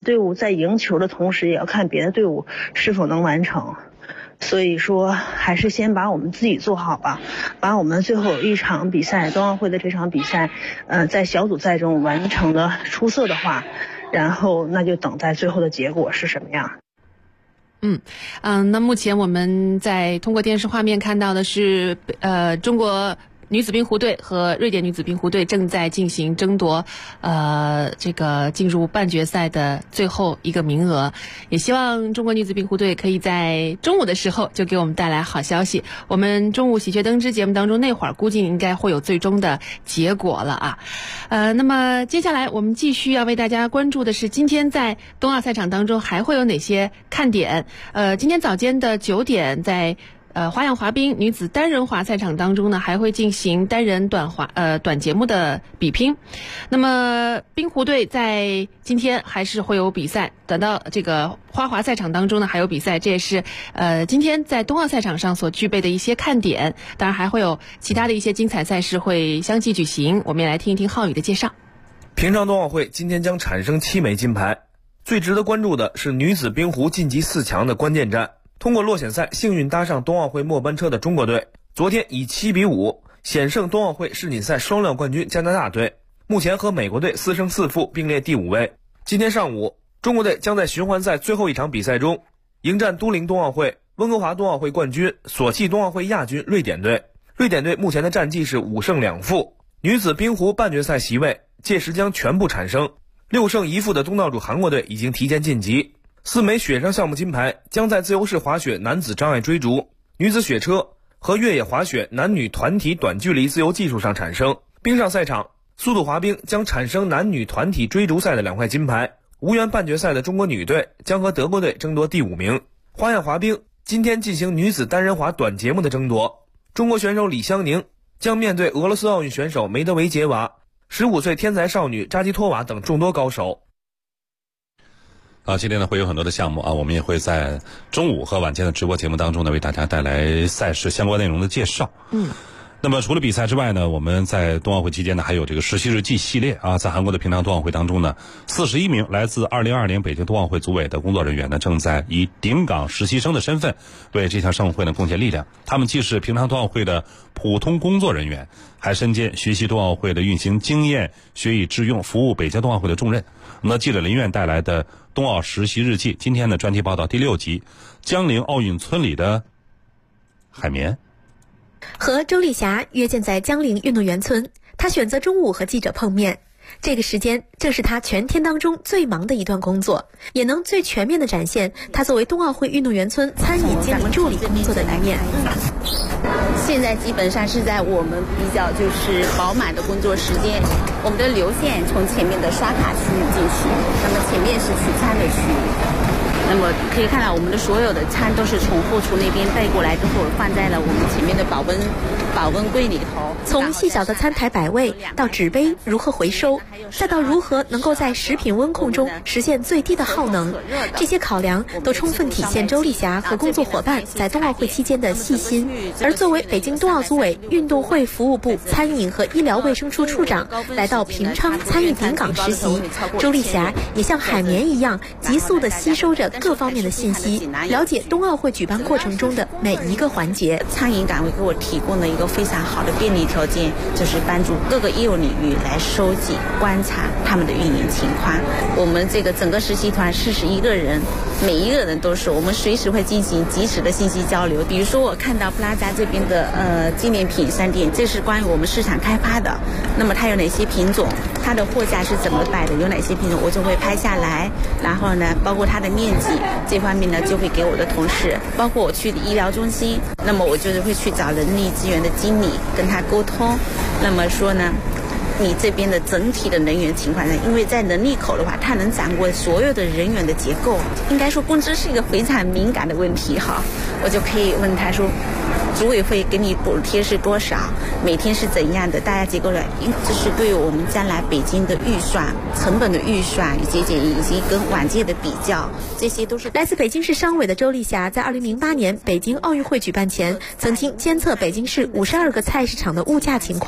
队伍在赢球的同时，也要看别的队伍是否能完成。所以说还是先把我们自己做好吧，把我们最后一场比赛，冬奥会的这场比赛，在小组赛中完成的出色的话，然后那就等待最后的结果是什么样。 那目前我们在通过电视画面看到的是中国女子冰壶队和瑞典女子冰壶队正在进行争夺这个进入半决赛的最后一个名额，也希望中国女子冰壶队可以在中午的时候就给我们带来好消息。我们中午喜鹊登枝节目当中那会儿估计应该会有最终的结果了啊。那么接下来我们继续要为大家关注的是今天在冬奥赛场当中还会有哪些看点。今天早间的9点在花样滑冰女子单人滑赛场当中呢，还会进行单人短节目的比拼。那么冰壶队在今天还是会有比赛，等到这个花滑赛场当中呢还有比赛，这也是今天在冬奥赛场上所具备的一些看点。当然还会有其他的一些精彩赛事会相继举行，我们也来听一听浩宇的介绍。 平昌冬奥会今天将产生7枚金牌，最值得关注的是女子冰壶晋级4强的关键战。通过落选赛幸运搭上冬奥会末班车的中国队，昨天以7-5险胜冬奥会世锦赛双料冠军加拿大队，目前和美国队4胜4负并列第5位。今天上午，中国队将在循环赛最后一场比赛中迎战都灵冬奥会、温哥华冬奥会冠军、索契冬奥会亚军瑞典队。瑞典队目前的战绩是5胜2负，女子冰壶半决赛席位届时将全部产生。6胜1负的东道主韩国队已经提前晋级。4枚雪上项目金牌将在自由式滑雪男子障碍追逐、女子雪车和越野滑雪男女团体短距离自由技术上产生。冰上赛场，速度滑冰将产生男女团体追逐赛的2块金牌。无缘半决赛的中国女队将和德国队争夺第5名。花样滑冰今天进行女子单人滑短节目的争夺，中国选手李湘宁将面对俄罗斯奥运选手梅德韦杰娃、15岁天才少女扎基托娃等众多高手。 今天呢会有很多的项目我们也会在中午和晚间的直播节目当中呢为大家带来赛事相关内容的介绍。那么除了比赛之外呢，我们在冬奥会期间呢还有这个实习日记系列在韩国的平昌冬奥会当中呢，41名来自2022年北京冬奥会组委的工作人员呢正在以顶岗实习生的身份为这项盛会呢贡献力量。他们既是平昌冬奥会的普通工作人员，还身兼学习冬奥会的运行经验、学以致用、服务北京冬奥会的重任。那么记者林苑带来的冬奥实习日记，今天的专题报道第6集，江陵奥运村里的海绵。 和周丽霞约见在江陵运动员村，她选择中午和记者碰面。这个时间正是她全天当中最忙的一段工作，也能最全面地展现她作为冬奥会运动员村餐饮经理助理工作的一面。 现在基本上是在我们比较就是饱满的工作时间，我们的流线从前面的刷卡区域进去，那么前面是取餐的区域。那么可以看到我们的所有的餐都是从后厨那边带过来之后放在了我们前面的保温柜里头。 从细小的餐台摆位到纸杯如何回收，再到如何能够在食品温控中实现最低的耗能，这些考量都充分体现周丽霞和工作伙伴在冬奥会期间的细心。而作为北京冬奥组委运动会服务部餐饮和医疗卫生处处长来到平昌参与顶岗实习，周丽霞也像海绵一样急速地吸收着各方面的信息，了解冬奥会举办过程中的每一个环节。 餐饮岗位给我提供了一个非常好的便利条件，就是帮助各个业务领域来收集观察他们的运营情况。我们这个整个实习团41个人，每一个人都是我们随时会进行及时的信息交流。比如说我看到布拉扎这边的纪念品商店，这是关于我们市场开发的，那么它有哪些品种，它的货架是怎么摆的，有哪些品种我就会拍下来，然后呢包括它的面积这方面呢就会给我的同事。包括我去的医疗中心，那么我就是会去找人力资源的经理跟他沟通，那么说呢你这边的整体的人员情况呢，因为在人力口的话他能掌握所有的人员的结构，应该说工资是一个非常敏感的问题我就可以问他说组委会给你补贴是多少，每天是怎样的，大家结构的，这是对我们将来北京的预算成本的预算以及跟往届的比较，这些都是。 来自北京市商委的周丽霞在2008年北京奥运会举办前曾经监测北京市52个菜市场的物价情况，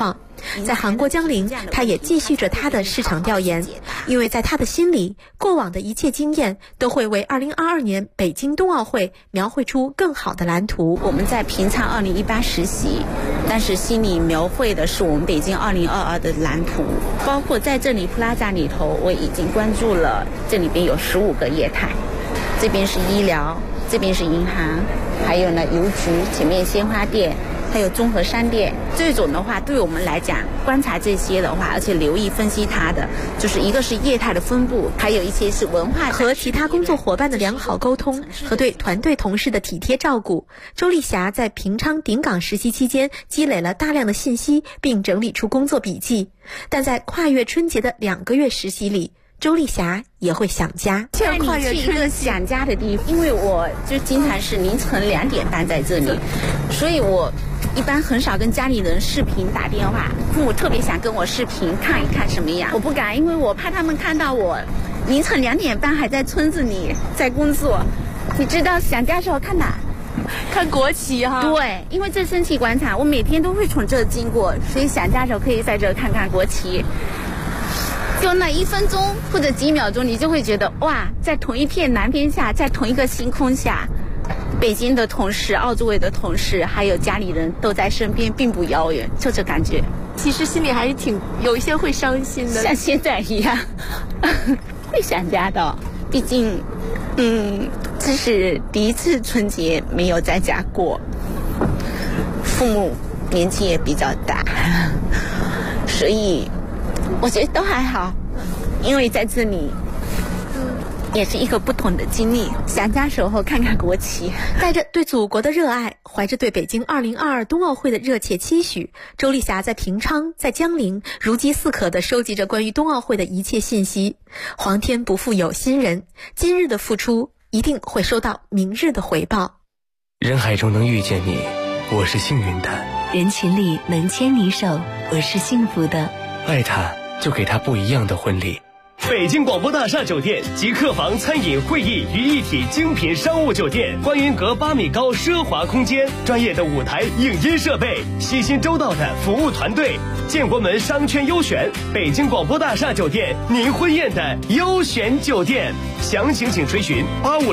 在韩国江陵，他也继续着他的市场调研，因为在他的心里，过往的一切经验都会为2022年北京冬奥会描绘出更好的蓝图。 我们在平昌2018实习，但是心里描绘的是我们北京2022的蓝图，包括在这里 Plaza 里头，我已经关注了，这里边有15个业态，这边是医疗，这边是银行，还有呢邮局，前面鲜花店，还有综合商店。这种的话，对我们来讲，观察这些的话，而且留意分析它的，就是一个是业态的分布，还有一些是文化和其他工作伙伴的良好沟通和对团队同事的体贴照顾。周丽霞在平昌顶岗实习期间积累了大量的信息，并整理出工作笔记。但在跨越春节的2个月实习里，周丽霞也会想家。 带你去一个想家的地方，因为我就经常是凌晨2点半在这里，所以我一般很少跟家里人视频打电话。父母特别想跟我视频看一看什么样，我不敢，因为我怕他们看到我凌晨2点半还在村子里在工作。你知道想家时候看哪？ 看国旗哈。 对，因为这升旗广场我每天都会从这经过，所以想家时候可以在这看看国旗。就那1分钟或者几秒钟，你就会觉得哇，在同一片蓝天下，在同一个星空下，北京的同事、奥组委的同事，还有家里人都在身边，并不遥远，就这感觉。 其实心里还是有一些会伤心的， 像现在一样，会想家的。毕竟，这是第一次春节没有在家过，父母年纪也比较大，所以我觉得都还好，因为在这里也是一个不同的经历。想家时候看看国旗， 带着对祖国的热爱，怀着对北京2022冬奥会的热切期许，周丽霞在平昌、在江陵如饥似渴地收集着关于冬奥会的一切信息。皇天不负有心人，今日的付出一定会收到明日的回报。 人海中能遇见你，我是幸运的； 人群里能牵你手，我是幸福的。 爱他，就给他不一样的婚礼。 北京广播大厦酒店集客房、餐饮、会议于一体精品商务酒店，观云阁8米高奢华空间，专业的舞台影音设备，细心周到的服务团队，建国门商圈优选，北京广播大厦酒店，您婚宴的优选酒店。详情请垂询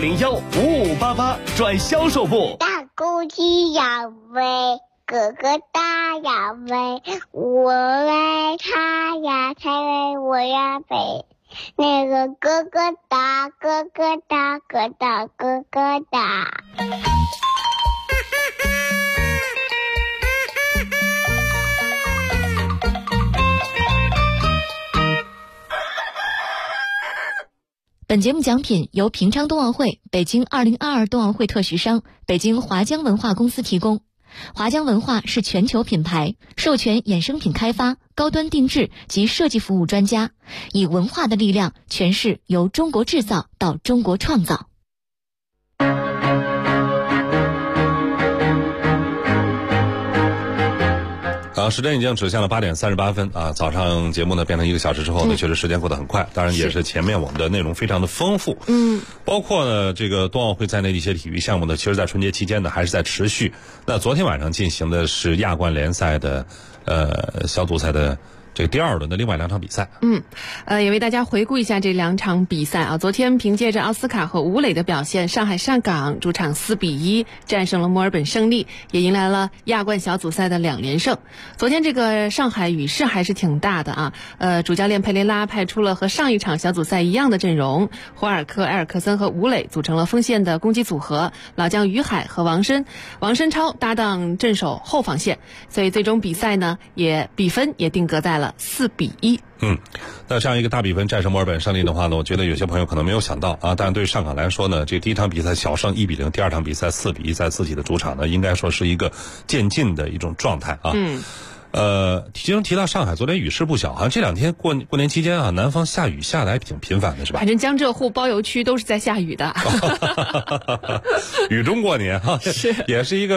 8501-5588转销售部。 大公鸡要飞，哥哥大呀飞，我来他呀才为我呀飞。那个哥哥大，哥哥大，哥大哥哥大。 本节目奖品由平昌冬奥会、北京2022冬奥会特许商北京华江文化公司提供。华江文化是全球品牌，授权衍生品开发、高端定制及设计服务专家，以文化的力量诠释由中国制造到中国创造。 时间已经指向了8点38分啊！早上节目呢变成1个小时之后呢，确实时间过得很快。当然也是前面我们的内容非常的丰富，包括呢这个冬奥会在内的一些体育项目呢，其实在春节期间呢还是在持续。那昨天晚上进行的是亚冠联赛的小组赛的这个第2轮的另外2场比赛。 也为大家回顾一下这2场比赛啊。昨天凭借着奥斯卡和吴磊的表现，上海上港主场4比1战胜了墨尔本胜利，也迎来了亚冠小组赛的2连胜。昨天这个上海雨势还是挺大的啊。主教练佩雷拉派出了和上一场小组赛一样的阵容，霍尔克、埃尔克森和吴磊组成了锋线的攻击组合，老将于海和王申超搭档镇守后防线，所以最终比赛呢比分也定格在了4比1。 那这样一个大比分战胜墨尔本胜利的话呢，我觉得有些朋友可能没有想到啊，但对上港来说呢，这第1场比赛小胜1比0，第2场比赛4比1，在自己的主场呢，应该说是一个渐进的一种状态啊。其中提到上海，昨天雨势不小，好像这2天过年期间啊，南方下雨下的还挺频繁的，是吧？ 反正江浙沪包邮区都是在下雨的。 雨中过年哈， 是也是一个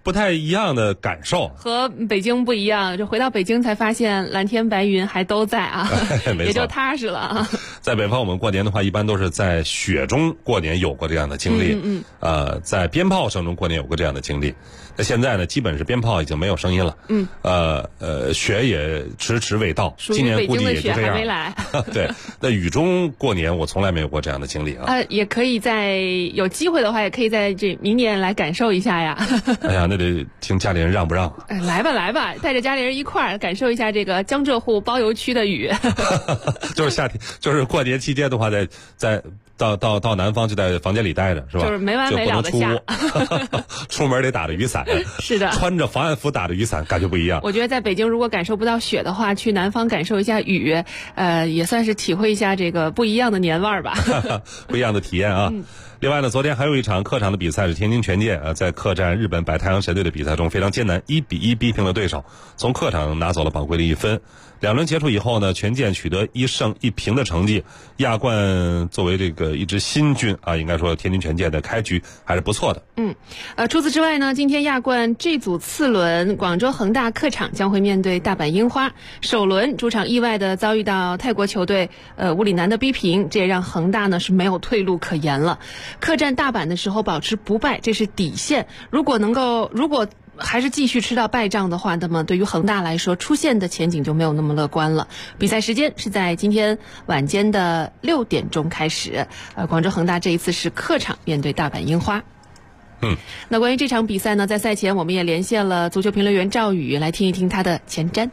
不太一样的感受， 和北京不一样。就回到北京才发现蓝天白云还都在啊，也就踏实了啊。 在北方我们过年的话，一般都是在雪中过年，有过这样的经历。在鞭炮声中过年有过这样的经历。那现在呢，基本是鞭炮已经没有声音了。雪也迟迟未到，今年估计也就这样。 还没来。 对，那雨中过年我从来没有过这样的经历啊。 也可以在有机会的话，也可以在这明年来感受一下呀。 哎呀，那得听家里人让不让。 来吧，带着家里人一块儿感受一下这个江浙沪包邮区的雨。 就是夏天，就是过年期间的话，到南方就在房间里待着，是吧？ 就是没完没了的下。 出门得打着雨伞。 是的， 穿着防寒服打着雨伞，感觉不一样。 我觉得在北京如果感受不到雪的话，去南方感受一下雨，也算是体会一下这个不一样的年味儿吧。 不一样的体验啊。另外呢，昨天还有一场客场的比赛是天津权健在客战日本白太阳神队的比赛中非常艰难，1-1逼平了对手，从客场拿走了宝贵的1分。2轮结束以后呢，权健取得1胜1平的成绩，亚冠作为这个一支新军啊，应该说天津权健的开局还是不错的。 除此之外呢，今天亚冠 G 组次轮，广州恒大客场将会面对大阪樱花。首轮主场意外的遭遇到泰国球队乌里南的逼平，这也让恒大呢是没有退路可言了。客战大阪的时候保持不败，这是底线。如果还是继续吃到败仗的话，那么对于恒大来说，出线的前景就没有那么乐观了。比赛时间是在今天晚间的6点钟开始。广州恒大这一次是客场面对大阪樱花。那关于这场比赛呢，在赛前我们也连线了足球评论员赵宇，来听一听他的前瞻。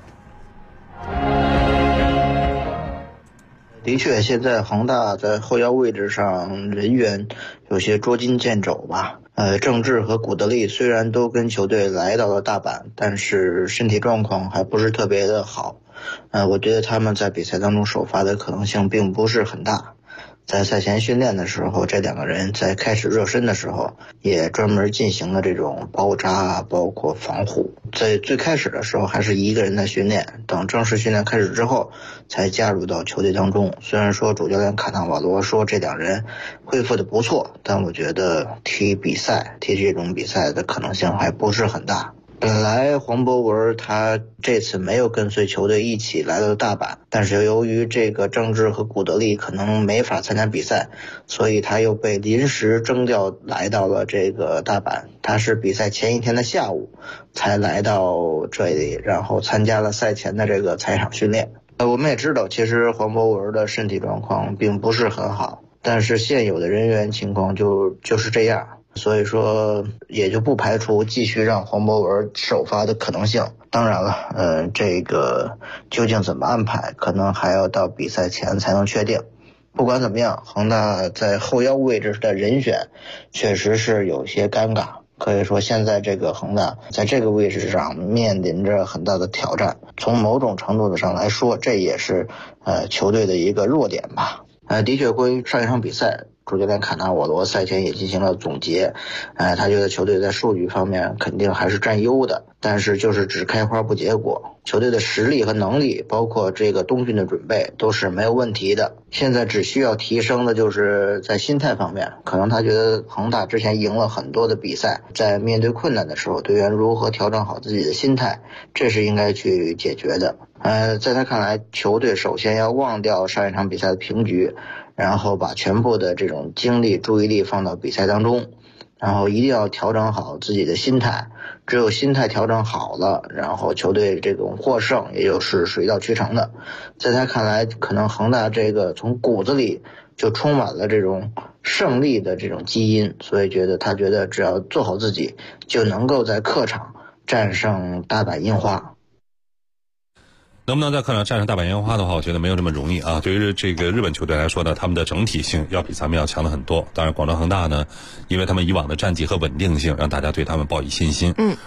的确，现在恒大在后腰位置上人员有些捉襟见肘吧。郑智和古德利虽然都跟球队来到了大阪，但是身体状况还不是特别的好。我觉得他们在比赛当中首发的可能性并不是很大。在赛前训练的时候，这2个人在开始热身的时候也专门进行了这种包扎包括防护。在最开始的时候还是一个人的训练，等正式训练开始之后才加入到球队当中。虽然说主教练卡纳瓦罗说这2人恢复的不错，但我觉得踢这种比赛的可能性还不是很大。本来黄博文他这次没有跟随球队一起来到大阪，但是由于这个郑智和古德利可能没法参加比赛，所以他又被临时征调来到了这个大阪。他是比赛前一天的下午才来到这里，然后参加了赛前的这个采场训练。我们也知道，其实黄博文的身体状况并不是很好，但是现有的人员情况就是这样。所以说也就不排除继续让黄博文首发的可能性。当然了，这个究竟怎么安排，可能还要到比赛前才能确定。不管怎么样，恒大在后腰位置的人选确实是有些尴尬。可以说现在这个恒大在这个位置上面临着很大的挑战。从某种程度上来说，这也是球队的一个弱点吧。的确，关于上一场比赛，主教练卡纳瓦罗赛前也进行了总结，他觉得球队在数据方面肯定还是占优的，但是就是只开花不结果。球队的实力和能力，包括这个冬训的准备都是没有问题的。现在只需要提升的就是在心态方面，可能他觉得恒大之前赢了很多的比赛，在面对困难的时候，队员如何调整好自己的心态，这是应该去解决的。在他看来，球队首先要忘掉上一场比赛的平局，然后把全部的这种精力注意力放到比赛当中，然后一定要调整好自己的心态。只有心态调整好了，然后球队这种获胜也就是水到渠成的。在他看来，可能恒大这个从骨子里就充满了这种胜利的这种基因，所以他觉得只要做好自己，就能够在客场战胜大阪樱花。 能不能在客场战胜大阪樱花的话，我觉得没有这么容易啊。对于这个日本球队来说呢，他们的整体性要比咱们要强的很多。当然广州恒大呢，因为他们以往的战绩和稳定性，让大家对他们抱以信心。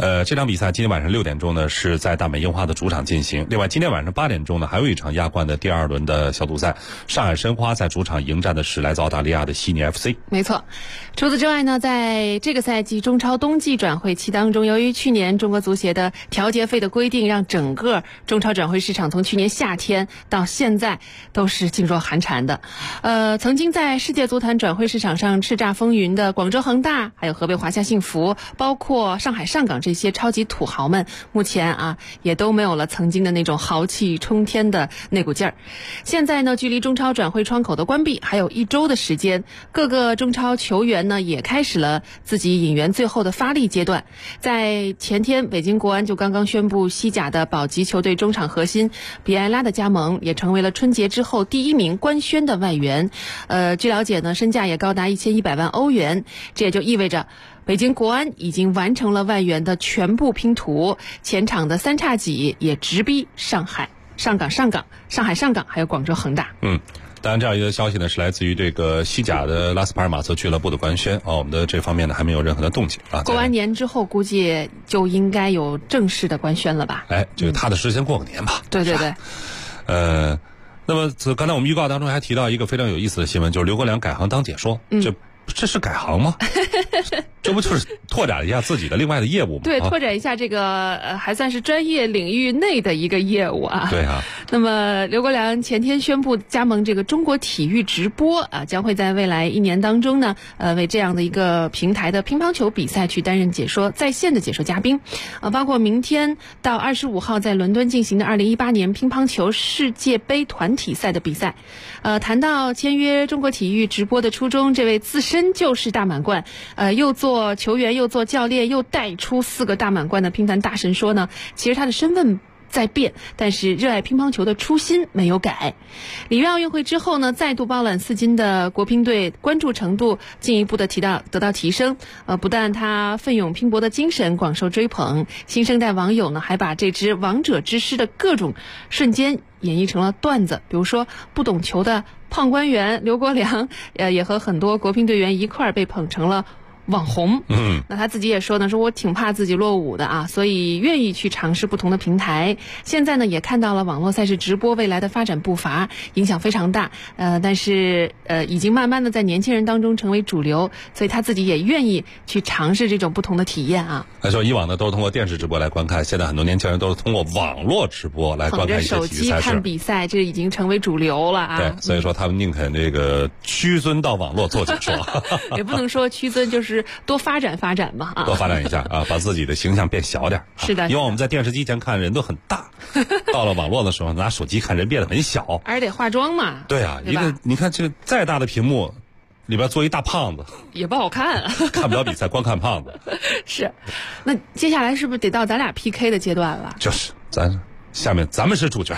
这场比赛今天晚上6点钟呢是在大美樱花的主场进行。另外，今天晚上8点钟呢还有一场亚冠的第2轮的小组赛，上海申花在主场迎战的是来自澳大利亚的悉尼 FC。 没错。除此之外呢，在这个赛季中超冬季转会期当中，由于去年中国足协的调节费的规定，让整个中超转会市场从去年夏天到现在都是噤若寒蝉的。曾经在世界足坛转会市场上叱咤风云的广州恒大，还有河北华夏幸福，包括上海上港这些超级土豪们，目前啊也都没有了曾经的那种豪气冲天的那股劲儿。现在呢，距离中超转会窗口的关闭还有1周的时间，各个中超球员呢也开始了自己引援最后的发力阶段。在前天，北京国安就刚刚宣布西甲的保级球队中场核心比埃拉的加盟，也成为了春节之后第1名官宣的外援。据了解呢，身价也高达1100万欧元，这也就意味着北京国安已经完成了外援的全部拼图，前场的3叉戟也直逼上海上港、还有广州恒大。 当然，这样一个消息呢是来自于这个西甲的拉斯帕尔马斯俱乐部的官宣我们的这方面呢还没有任何的动静啊。 过完年之后，估计就应该有正式的官宣了吧？ 就是踏踏实实先过个年吧。 对对对。 那么刚才我们预告当中还提到一个非常有意思的新闻，就是刘国梁改行当解说。这是改行吗？这不就是拓展一下自己的另外的业务吗？ 对，拓展一下这个还算是专业领域内的一个业务啊。 对啊。 那么刘国梁前天宣布加盟这个中国体育直播将会在未来1年当中呢，为这样的一个平台的乒乓球比赛去担任在线的解说嘉宾，包括明天到25号在伦敦进行的2018年乒乓球世界杯团体赛的比赛。谈到签约中国体育直播的初衷，这位自身就是大满贯，又做球员又做教练又带出4个大满贯的乒坛大神说呢，其实他的身份在变，但是热爱乒乓球的初心没有改。里约奥运会之后呢，再度包揽4金的国乒队关注程度进一步的得到提升。不但他奋勇拼搏的精神广受追捧，新生代网友呢还把这支王者之师的各种瞬间演绎成了段子。比如说不懂球的胖官员刘国梁，也和很多国乒队员一块儿被捧成了网红。那他自己也说呢，说我挺怕自己落伍的啊，所以愿意去尝试不同的平台。现在呢也看到了网络赛事直播未来的发展步伐，影响非常大。但是已经慢慢的在年轻人当中成为主流，所以他自己也愿意去尝试这种不同的体验啊。 他说以往呢都是通过电视直播来观看，现在很多年轻人都是通过网络直播来观看一些体育赛事。 捧着手机看比赛，这已经成为主流了啊。 对，所以说他们宁肯这个屈尊到网络做解说。 也不能说屈尊，就是多发展发展吧啊， 多发展一下把自己的形象变小点。 是的， 因为我们在电视机前看人都很大，到了网络的时候拿手机看人变得很小， 而且得化妆嘛。 对啊，一个你看这个再大的屏幕里边坐一大胖子也不好看看不了比赛光看胖子。 是，那接下来是不是得到咱俩 PK 的阶段了？ 就是下面咱们是主角。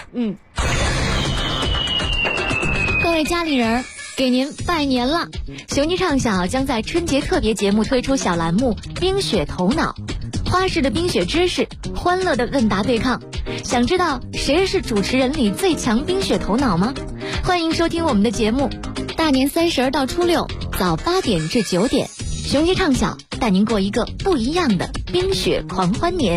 各位家里人给您拜年了！雄鸡唱晓将在春节特别节目推出小栏目冰雪头脑，花式的冰雪知识，欢乐的问答对抗。想知道谁是主持人里最强冰雪头脑吗？欢迎收听我们的节目，大年30到初6早8点至9点，雄鸡唱晓带您过一个不一样的冰雪狂欢年。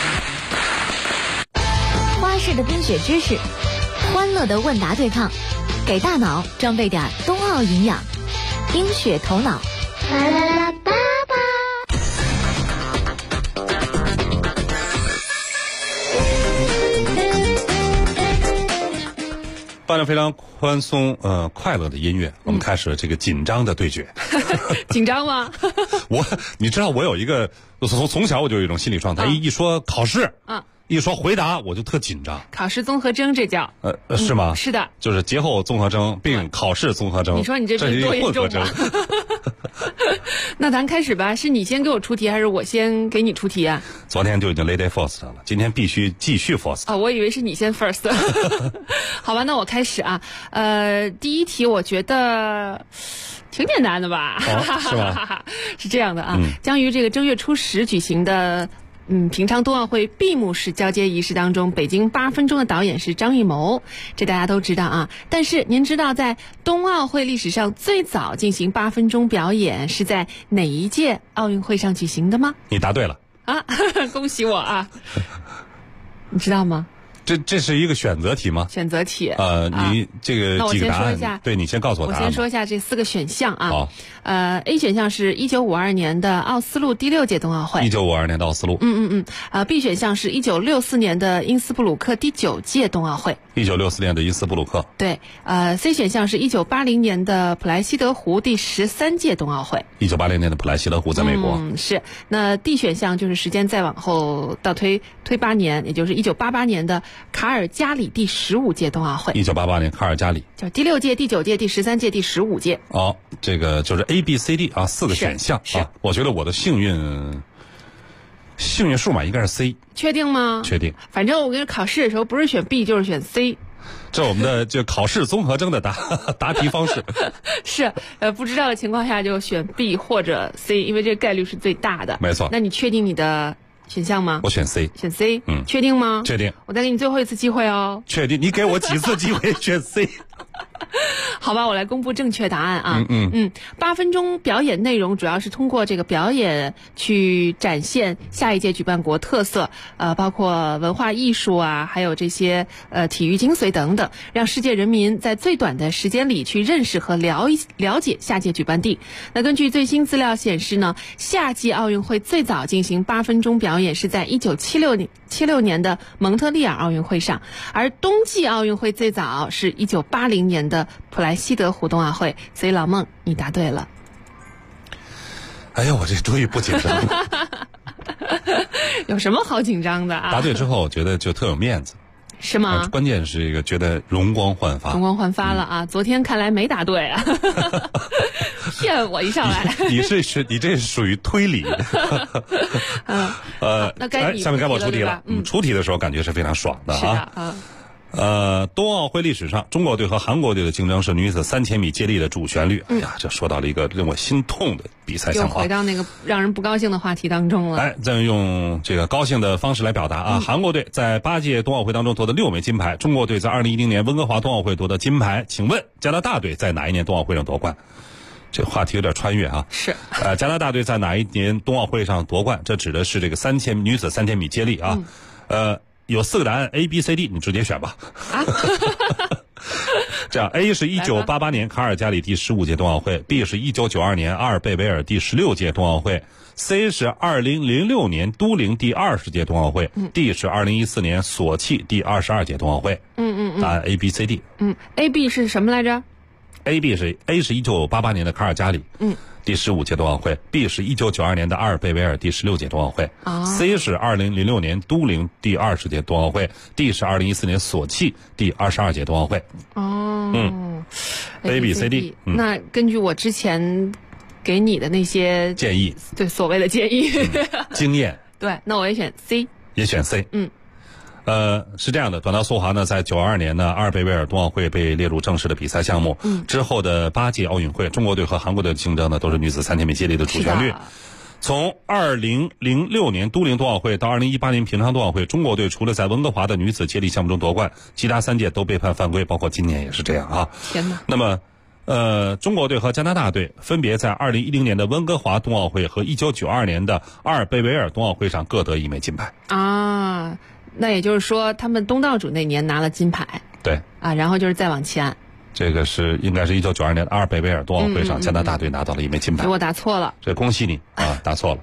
花式的冰雪知识，欢乐的问答对抗，给大脑装备点冬奥营养，冰雪头脑。啦啦啦哒哒。 伴着非常宽松快乐的音乐，我们开始这个紧张的对决。 紧张吗？ 你知道我有一个从小我就有一种心理状态，一说考试一说回答我就特紧张。 考试综合征这叫是吗？ 是的， 就是节后综合征并考试综合征。 你说你这是多严重啊？那咱开始吧，是你先给我出题还是我先给你出题啊？ 昨天就已经 lady first 了，今天必须继续 first。 我以为是你先 first。好吧，那我开始啊。第一题我觉得挺简单的吧？ 是吧？ 是这样的啊，将于这个正月初10举行的平昌冬奥会闭幕式交接仪式当中，北京8分钟的导演是张艺谋，这大家都知道啊。但是您知道在冬奥会历史上最早进行8分钟表演是在哪一届奥运会上举行的吗？ 你答对了， 啊，恭喜我啊！你知道吗？ 这是一个选择题吗？ 选择题。 你这个几个答案？对，你先告诉我答案。 我先说一下这4个选项啊。 好。 A 选项是1952年的奥斯陆第6届冬奥会。 1952年的奥斯陆。 B 选项是1964年的因斯布鲁克第9届冬奥会。 1964年的因斯布鲁克。 对。C 选项是1980年的普莱希德湖第13届冬奥会。 1980年的普莱希德湖在美国。 是。那 D 选项就是时间再往后倒推8年，也就是1988年的卡尔加里第15届冬奥会。 1988年卡尔加里。 就第6届、第9届、第13届、第15届。 哦，这个就是 A、B、C、D 啊，4个选项啊。我觉得我的幸运数码应该是 C。 确定吗？ 确定。 反正我跟考试的时候不是选 B 就是选 C。 这我们的就考试综合征的答题方式。 是不知道的情况下就选 B 或者 C， 因为这概率是最大的。 没错。 那你确定你的选项吗？ 我选 C。 选 C。确定吗？ 确定。 我再给你最后一次机会哦。 确定。你给我几次机会选 C？ 好吧，我来公布正确答案啊。8分钟表演内容主要是通过这个表演去展现下一届举办国特色，包括文化艺术啊，还有这些体育精髓等等，让世界人民在最短的时间里去认识和了解下届举办地。那根据最新资料显示呢，夏季奥运会最早进行8分钟表演是在1976年的蒙特利尔奥运会上，而冬季奥运会最早是1980年的普莱希德湖冬奥会。所以老孟，你答对了。 哎呀，我这终于不紧张了。 有什么好紧张的啊？ 答对之后，我觉得就特有面子。 是吗？ 关键是一个觉得容光焕发。 容光焕发了啊！昨天看来没答对啊，骗我一上来。 你这是属于推理。 那该下面该我出题了。出题的时候感觉是非常爽的啊。 是的冬奥会历史上，中国队和韩国队的竞争是女子3000米接力的主旋律。哎呀，这说到了一个令我心痛的比赛项目。 又回到那个让人不高兴的话题当中了。 再用这个高兴的方式来表达啊！韩国队在8届冬奥会当中夺得6枚金牌，中国队在2010年温哥华冬奥会夺得金牌。请问加拿大队在哪一年冬奥会上夺冠？这话题有点穿越啊。 是。 加拿大队在哪一年冬奥会上夺冠？这指的是这个女子3000米接力啊。有4个答案 A、B、C、D， 你直接选吧。这样 A 是1988年卡尔加里第15届冬奥会， B 是1992年阿尔贝维尔第16届冬奥会， C 是2006年都灵第20届冬奥会， D 是2014年索契第22届冬奥会。答案 A、B、C、D。 A、B 是什么来着 ？A 是1988年的卡尔加里，第15届冬奥会。 B 是1992年的阿尔贝维尔第16届冬奥会。C 是2006年都灵第20届冬奥会。 D 是2014年索契第22届冬奥会。A、B、C、D。 那根据我之前给你的那些建议， 对，所谓的建议， 经验， 对，那我也选 C。 也选 C。是这样的，短道速滑呢，在92年呢，阿尔贝维尔冬奥会被列入正式的比赛项目。之后的8届奥运会，中国队和韩国队的竞争呢，都是女子3000米接力的主旋律。从2006年都灵冬奥会到2018年平昌冬奥会，中国队除了在温哥华的女子接力项目中夺冠，其他3届都被判犯规，包括今年也是这样啊。 天哪！ 那么，中国队和加拿大队分别在2010年的温哥华冬奥会和1992年的阿尔贝维尔冬奥会上各得1枚金牌。 啊。那也就是说，他们东道主那年拿了金牌。 对。 然后就是再往前。 这个应该是1992年的阿尔贝维尔冬奥会上，加拿大队拿到了1枚金牌。 我答错了。 这恭喜你啊，答错了。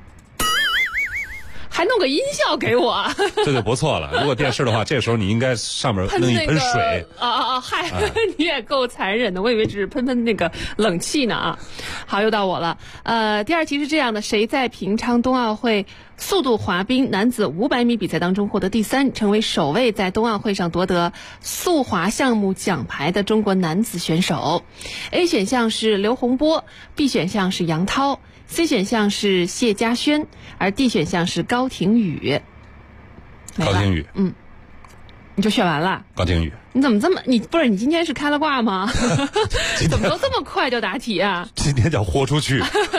还弄个音效给我， 这就不错了。如果电视的话，这时候你应该上面弄一盆水。 嗨，你也够残忍的，我以为只是喷那个冷气呢啊。好，又到我了。第2题是这样的：谁在平昌冬奥会速度滑冰男子500米比赛当中获得第3，成为首位在冬奥会上夺得速滑项目奖牌的中国男子选手？ A 选项是刘洪波， B 选项是杨涛， C 选项是谢家轩，而 D 选项是高亭宇。 高亭宇。 你就选完了？ 高亭宇。 你怎么这么你今天是开了挂吗？怎么都这么快就答题啊？ 今天叫豁出去。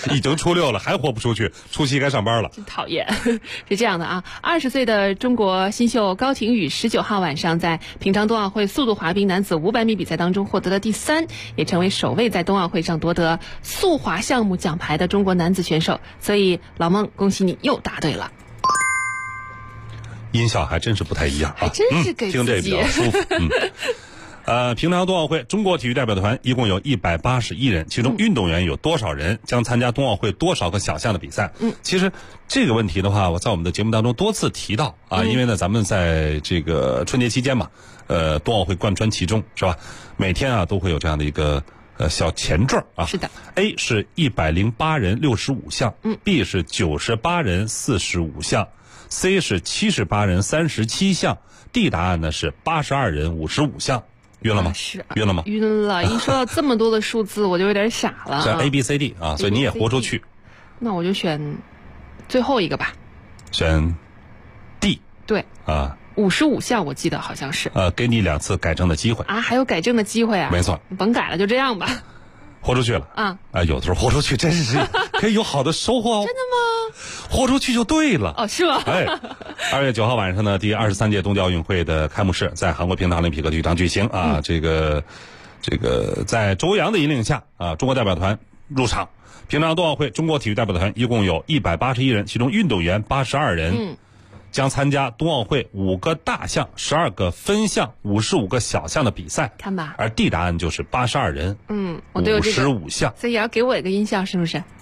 已经初6了，还豁不出去，初7该上班了。 真讨厌。是这样的啊，20岁的中国新秀高亭宇19号晚上在平昌冬奥会速度滑冰男子500米比赛当中获得了第3，也成为首位在冬奥会上夺得速滑项目奖牌的中国男子选手。所以老孟，恭喜你又答对了。 音效还真是不太一样啊， 还真是给听着也比较舒服。平昌冬奥会中国体育代表团一共有181人，其中运动员有多少人，将参加冬奥会多少个小项的比赛？其实这个问题的话，我在我们的节目当中多次提到啊，因为呢，咱们在这个春节期间嘛，冬奥会贯穿其中，是吧？每天啊都会有这样的一个小前缀啊。 是的 ，A 是108人65项，B 是98人45项，C 是78人37项，D 答案呢是82人55项。晕了吗？ 是晕了吗？ 晕了。一说到这么多的数字，我就有点傻了。 是 A B C D 啊，所以你也豁出去。 那我就选最后一个吧。 选 D。 对。 啊。 55项我记得好像是。 给你2次改正的机会。 啊，还有改正的机会啊？ 没错。 甭改了，就这样吧。 豁出去了啊！ 有的时候豁出去真是可以有好的收获哦。 真的吗？ 豁出去就对了。 哦，是吗 ？2月9号晚上呢，第23届冬季奥运会的开幕式在韩国平昌奥林匹克体育场举行啊。这个在周洋的引领下啊，中国代表团入场。平昌冬奥会中国体育代表团一共有181人，其中运动员82人。将参加冬奥会5个大项、12个分项、55个小项的比赛。 看吧， 而 D 答案就是82人。 我都有这个 55项， 所以也要给我一个音效，是不是？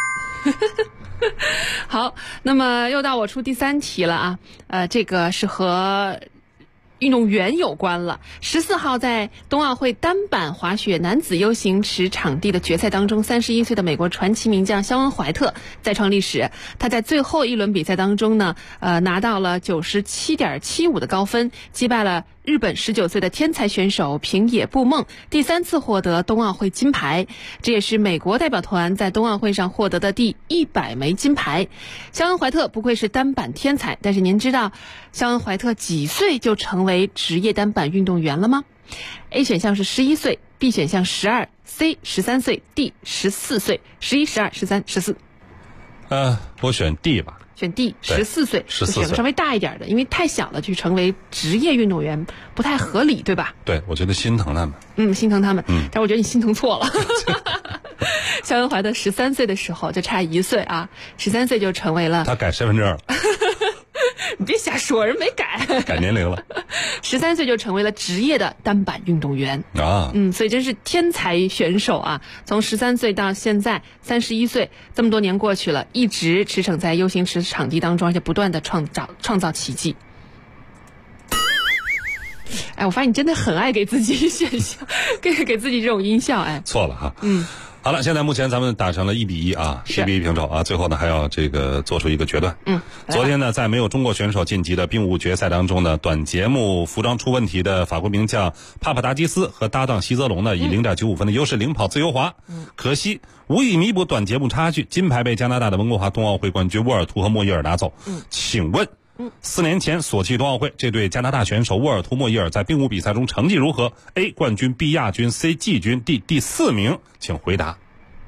好，那么又到我出第3题了啊。这个是和运动员有关了。14号在冬奥会单板滑雪男子 U 型池场地的决赛当中，31岁的美国传奇名将肖恩怀特再创历史。他在最后一轮比赛当中呢，拿到了97.75的高分，击败了日本19岁的天才选手平野步梦，第3次获得冬奥会金牌。这也是美国代表团在冬奥会上获得的第100枚金牌。肖恩怀特不愧是单板天才，但是您知道肖恩怀特几岁就成为职业单板运动员了吗？ A 选项是11岁， B 选项12， C 13岁， D 14岁。11、12、13、14。 我选 D 吧。 选 D， 14岁，就选个稍微大一点的，因为太小了去成为职业运动员不太合理，对吧？ 对，我觉得心疼他们。 心疼他们。但我觉得你心疼错了。肖恩怀特13岁的时候就差1岁啊，13岁就成为了。 他改身份证了。 你别瞎说，人没改。 改年龄了。 13岁就成为了职业的单板运动员啊。 所以真是天才选手啊！从13岁到现在31岁，这么多年过去了，一直驰骋在 U 型池场地当中，而且不断的创造奇迹。我发现你真的很爱给自己选项，给自己这种音效。 错了哈。好了，现在目前咱们打成了1比1啊，1比1平手啊。最后呢，还要做出一个决断。昨天呢，在没有中国选手晋级的冰舞决赛当中呢，短节目服装出问题的法国名将帕帕达基斯和搭档席泽龙呢，以0.95分的优势领跑自由滑，可惜无以弥补短节目差距，金牌被加拿大的温哥华冬奥会冠军沃尔图和莫伊尔拿走。请问4年前索契冬奥会，这对加拿大选手沃尔图、莫伊尔在冰舞比赛中成绩如何 ？A 冠军 ，B 亚军 ，C 季军 ，D 第4名，请回答。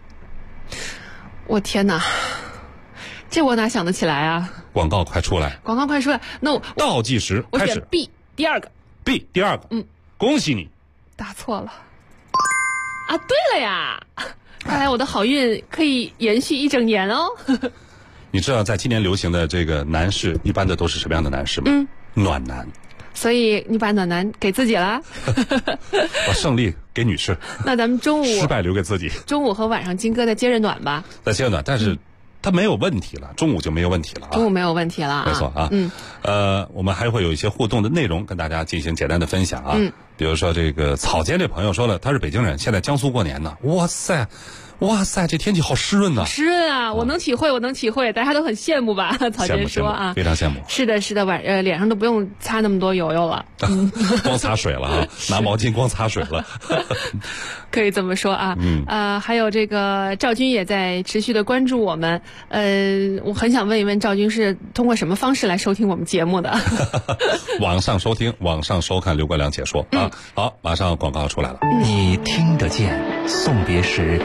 我天哪，这我哪想得起来啊！ 广告快出来！ 广告快出来！那我倒计时开始。 我选 B 第2个。 B 第2个。恭喜你。 答错了。对了呀！看来我的好运可以延续1整年哦。 你知道在今年流行的这个男士一般的都是什么样的男士吗？暖男。 所以你把暖男给自己了。 把胜利给女士。 那咱们中午失败留给自己。 中午和晚上金哥再接着暖吧。 再接着暖，但是他没有问题了，中午就没有问题了啊。 中午没有问题了啊。 没错啊。我们还会有一些互动的内容跟大家进行简单的分享啊。比如说这个草间这朋友说了，他是北京人，现在江苏过年呢。哇塞，这天气好湿润呐！ 湿润啊，我能体会，大家都很羡慕吧？草间说啊， 非常羡慕。 是的，脸上都不用擦那么多油了， 光擦水了啊，拿毛巾光擦水了， 可以这么说啊。还有这个赵军也在持续的关注我们。我很想问一问赵军是通过什么方式来收听我们节目的？ 网上收听，网上收看刘国梁解说啊。好，马上广告出来了。 你听得见，送别时常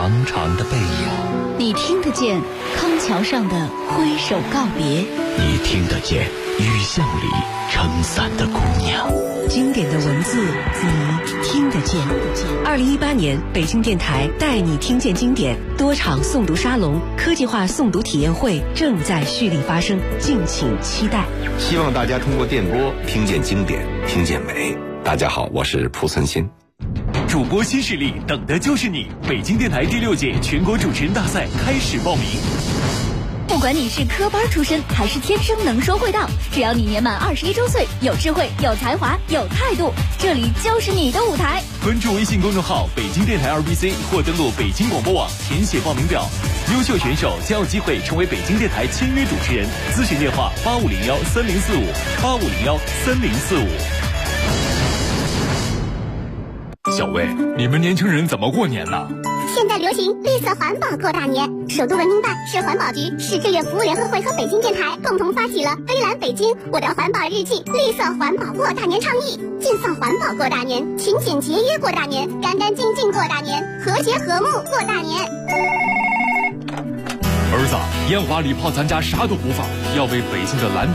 长长的背影， 你听得见康桥上的挥手告别， 你听得见雨巷里撑伞的姑娘。 经典的文字，你听得见。2018年，北京电台带你听见经典多场诵读沙龙、科技化诵读体验会正在蓄力发生，敬请期待。 希望大家通过电波听见经典，听见美。大家好，我是蒲存昕。 主播新势力，等的就是你！北京电台第6届全国主持人大赛开始报名。 不管你是科班出身还是天生能说会道，只要你年满21周岁，有智慧、有才华、有态度，这里就是你的舞台。 关注微信公众号北京电台2BC 或登录北京广播网填写报名表，优秀选手将有机会成为北京电台签约主持人。咨询电话85013045，85013045。小魏，你们年轻人怎么过年呢？ 现在流行绿色环保过大年，首都文明办、市环保局、市志愿服务联合会和北京电台共同发起了“微蓝北京，我的环保日记”绿色环保过大年倡议，尽放环保过大年，勤俭节约过大年，干干净净过大年，和谐和睦过大年。 儿子，烟花礼炮咱家啥都不放，要为北京的蓝